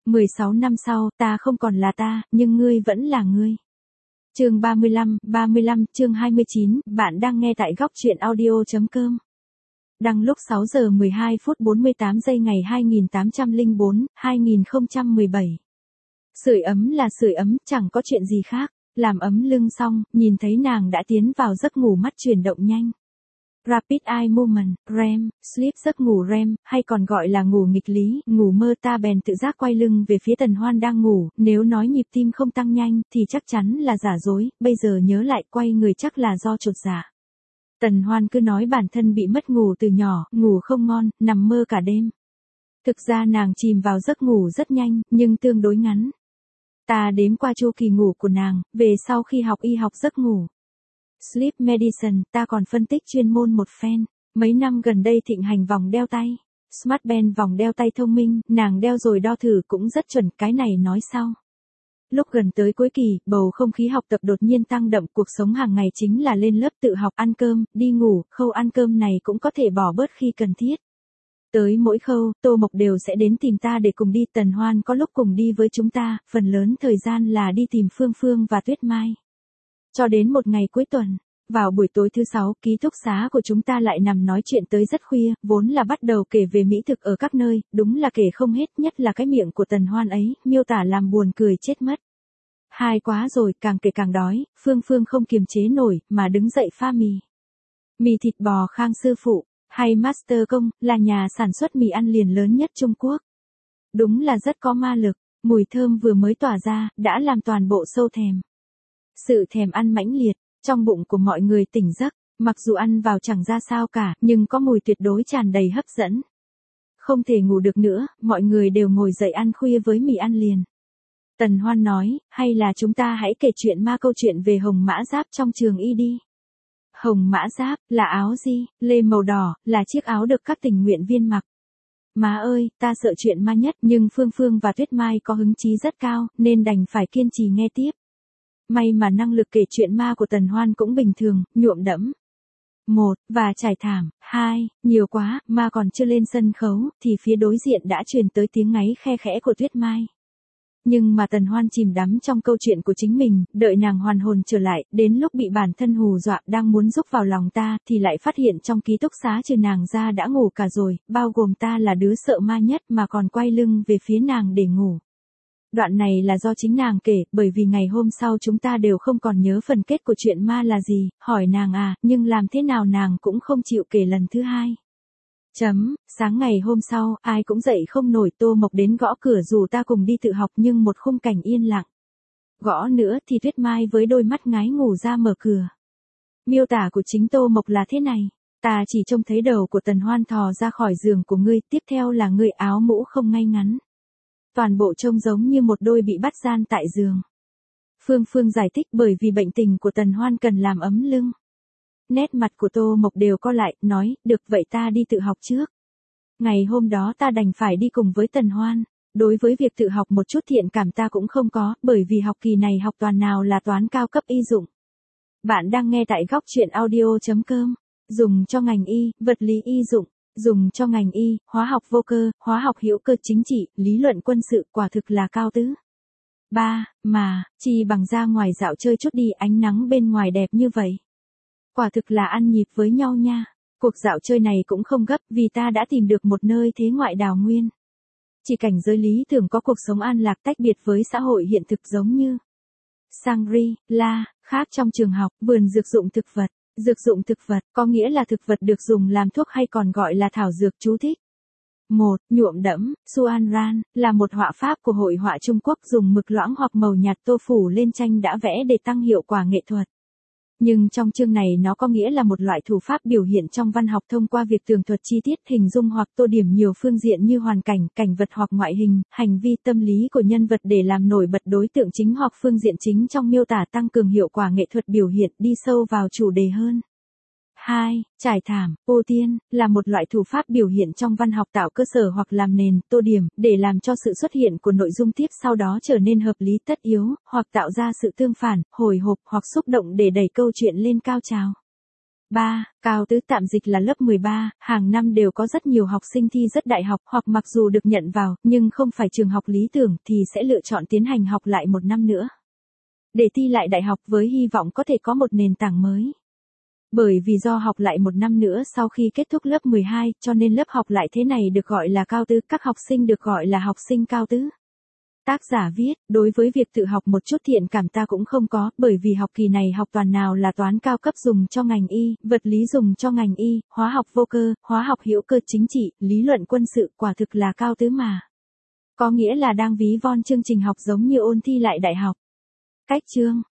16 năm sau, ta không còn là ta, nhưng ngươi vẫn là ngươi. Chương 35, chương 29, bạn đang nghe tại góc truyện audio.com. Đăng lúc 6 giờ 12 phút 48 giây ngày 2017. Sưởi ấm là sưởi ấm, chẳng có chuyện gì khác. Làm ấm lưng xong, nhìn thấy nàng đã tiến vào giấc ngủ, mắt chuyển động nhanh. Rapid Eye Movement, REM, Sleep, giấc ngủ REM, hay còn gọi là ngủ nghịch lý, ngủ mơ. Ta bèn tự giác quay lưng về phía Tần Hoan đang ngủ, nếu nói nhịp tim không tăng nhanh, thì chắc chắn là giả dối, bây giờ nhớ lại quay người chắc là do chột dạ. Tần Hoan cứ nói bản thân bị mất ngủ từ nhỏ, ngủ không ngon, nằm mơ cả đêm. Thực ra nàng chìm vào giấc ngủ rất nhanh, nhưng tương đối ngắn. Ta đếm qua chu kỳ ngủ của nàng, về sau khi học y học giấc ngủ. Sleep Medicine, ta còn phân tích chuyên môn một phen. Mấy năm gần đây thịnh hành vòng đeo tay. Smart Band, vòng đeo tay thông minh, nàng đeo rồi đo thử cũng rất chuẩn, cái này nói sau. Lúc gần tới cuối kỳ, bầu không khí học tập đột nhiên tăng đậm, cuộc sống hàng ngày chính là lên lớp, tự học, ăn cơm, đi ngủ, khâu ăn cơm này cũng có thể bỏ bớt khi cần thiết. Tới mỗi khâu, Tô Mộc đều sẽ đến tìm ta để cùng đi, Tần Hoan có lúc cùng đi với chúng ta, phần lớn thời gian là đi tìm Phương Phương và Tuyết Mai. Cho đến một ngày cuối tuần, vào buổi tối thứ 6, ký túc xá của chúng ta lại nằm nói chuyện tới rất khuya, vốn là bắt đầu kể về mỹ thực ở các nơi, đúng là kể không hết, nhất là cái miệng của Tần Hoan ấy, miêu tả làm buồn cười chết mất. Hai quá rồi, càng kể càng đói, Phương Phương không kiềm chế nổi, mà đứng dậy pha mì. Mì thịt bò Khang Sư Phụ, hay Master Công, là nhà sản xuất mì ăn liền lớn nhất Trung Quốc. Đúng là rất có ma lực, mùi thơm vừa mới tỏa ra, đã làm toàn bộ sâu thèm. Sự thèm ăn mãnh liệt, trong bụng của mọi người tỉnh giấc, mặc dù ăn vào chẳng ra sao cả, nhưng có mùi tuyệt đối tràn đầy hấp dẫn. Không thể ngủ được nữa, mọi người đều ngồi dậy ăn khuya với mì ăn liền. Tần Hoan nói, hay là chúng ta hãy kể chuyện ma, câu chuyện về Hồng Mã Giáp trong trường y đi. Hồng Mã Giáp, là áo gì, lê màu đỏ, là chiếc áo được các tình nguyện viên mặc. Má ơi, ta sợ chuyện ma nhất, nhưng Phương Phương và Tuyết Mai có hứng chí rất cao, nên đành phải kiên trì nghe tiếp. May mà năng lực kể chuyện ma của Tần Hoan cũng bình thường, nhuộm đẫm. 1. Và trải thảm. 2. Nhiều quá, ma còn chưa lên sân khấu, thì phía đối diện đã truyền tới tiếng ngáy khe khẽ của Tuyết Mai. Nhưng mà Tần Hoan chìm đắm trong câu chuyện của chính mình, đợi nàng hoàn hồn trở lại, đến lúc bị bản thân hù dọa đang muốn rúc vào lòng ta, thì lại phát hiện trong ký túc xá trừ nàng ra đã ngủ cả rồi, bao gồm ta là đứa sợ ma nhất mà còn quay lưng về phía nàng để ngủ. Đoạn này là do chính nàng kể, bởi vì ngày hôm sau chúng ta đều không còn nhớ phần kết của chuyện ma là gì, hỏi nàng nhưng làm thế nào nàng cũng không chịu kể lần thứ hai. Sáng ngày hôm sau, ai cũng dậy không nổi, Tô Mộc đến gõ cửa dù ta cùng đi tự học, nhưng một khung cảnh yên lặng. Gõ nữa thì Tuyết Mai với đôi mắt ngái ngủ ra mở cửa. Miêu tả của chính Tô Mộc là thế này, ta chỉ trông thấy đầu của Tần Hoan thò ra khỏi giường của ngươi, tiếp theo là ngươi áo mũ không ngay ngắn. Toàn bộ trông giống như một đôi bị bắt gian tại giường. Phương Phương giải thích bởi vì bệnh tình của Tần Hoan cần làm ấm lưng. Nét mặt của Tô Mộc đều co lại, nói, được vậy ta đi tự học trước. Ngày hôm đó ta đành phải đi cùng với Tần Hoan. Đối với việc tự học một chút thiện cảm ta cũng không có, bởi vì học kỳ này học toàn nào là toán cao cấp y dụng. Bạn đang nghe tại góc truyện audio.com. Dùng cho ngành y, vật lý y dụng. Dùng cho ngành y, hóa học vô cơ, hóa học hữu cơ, chính trị, lý luận quân sự, quả thực là cao tứ. 3. Mà, chi bằng ra ngoài dạo chơi chút đi, ánh nắng bên ngoài đẹp như vậy. Quả thực là ăn nhịp với nhau nha. Cuộc dạo chơi này cũng không gấp, vì ta đã tìm được một nơi thế ngoại đào nguyên. Chỉ cảnh giới lý tưởng có cuộc sống an lạc tách biệt với xã hội hiện thực, giống như Shangri-La, khác trong trường học, vườn dược dụng thực vật. Dược dụng thực vật, có nghĩa là thực vật được dùng làm thuốc hay còn gọi là thảo dược, chú thích. 1. Nhuộm đẫm, Xuan Ran, là một họa pháp của hội họa Trung Quốc, dùng mực loãng hoặc màu nhạt tô phủ lên tranh đã vẽ để tăng hiệu quả nghệ thuật. Nhưng trong chương này nó có nghĩa là một loại thủ pháp biểu hiện trong văn học thông qua việc tường thuật chi tiết, hình dung hoặc tô điểm nhiều phương diện như hoàn cảnh, cảnh vật hoặc ngoại hình, hành vi, tâm lý của nhân vật để làm nổi bật đối tượng chính hoặc phương diện chính trong miêu tả, tăng cường hiệu quả nghệ thuật biểu hiện, đi sâu vào chủ đề hơn. 2. Trải thảm, ô tiên, là một loại thủ pháp biểu hiện trong văn học tạo cơ sở hoặc làm nền, tô điểm, để làm cho sự xuất hiện của nội dung tiếp sau đó trở nên hợp lý tất yếu, hoặc tạo ra sự tương phản, hồi hộp hoặc xúc động để đẩy câu chuyện lên cao trào. 3. Cao tứ tạm dịch là lớp 13, hàng năm đều có rất nhiều học sinh thi rất đại học hoặc mặc dù được nhận vào, nhưng không phải trường học lý tưởng thì sẽ lựa chọn tiến hành học lại một năm nữa. Để thi lại đại học với hy vọng có thể có một nền tảng mới. Bởi vì do học lại một năm nữa sau khi kết thúc lớp 12, cho nên lớp học lại thế này được gọi là cao tứ, các học sinh được gọi là học sinh cao tứ. Tác giả viết, đối với việc tự học một chút thiện cảm ta cũng không có, bởi vì học kỳ này học toàn nào là toán cao cấp dùng cho ngành y, vật lý dùng cho ngành y, hóa học vô cơ, hóa học hữu cơ chính trị, lý luận quân sự, quả thực là cao tứ mà. Có nghĩa là đang ví von chương trình học giống như ôn thi lại đại học. Cách chương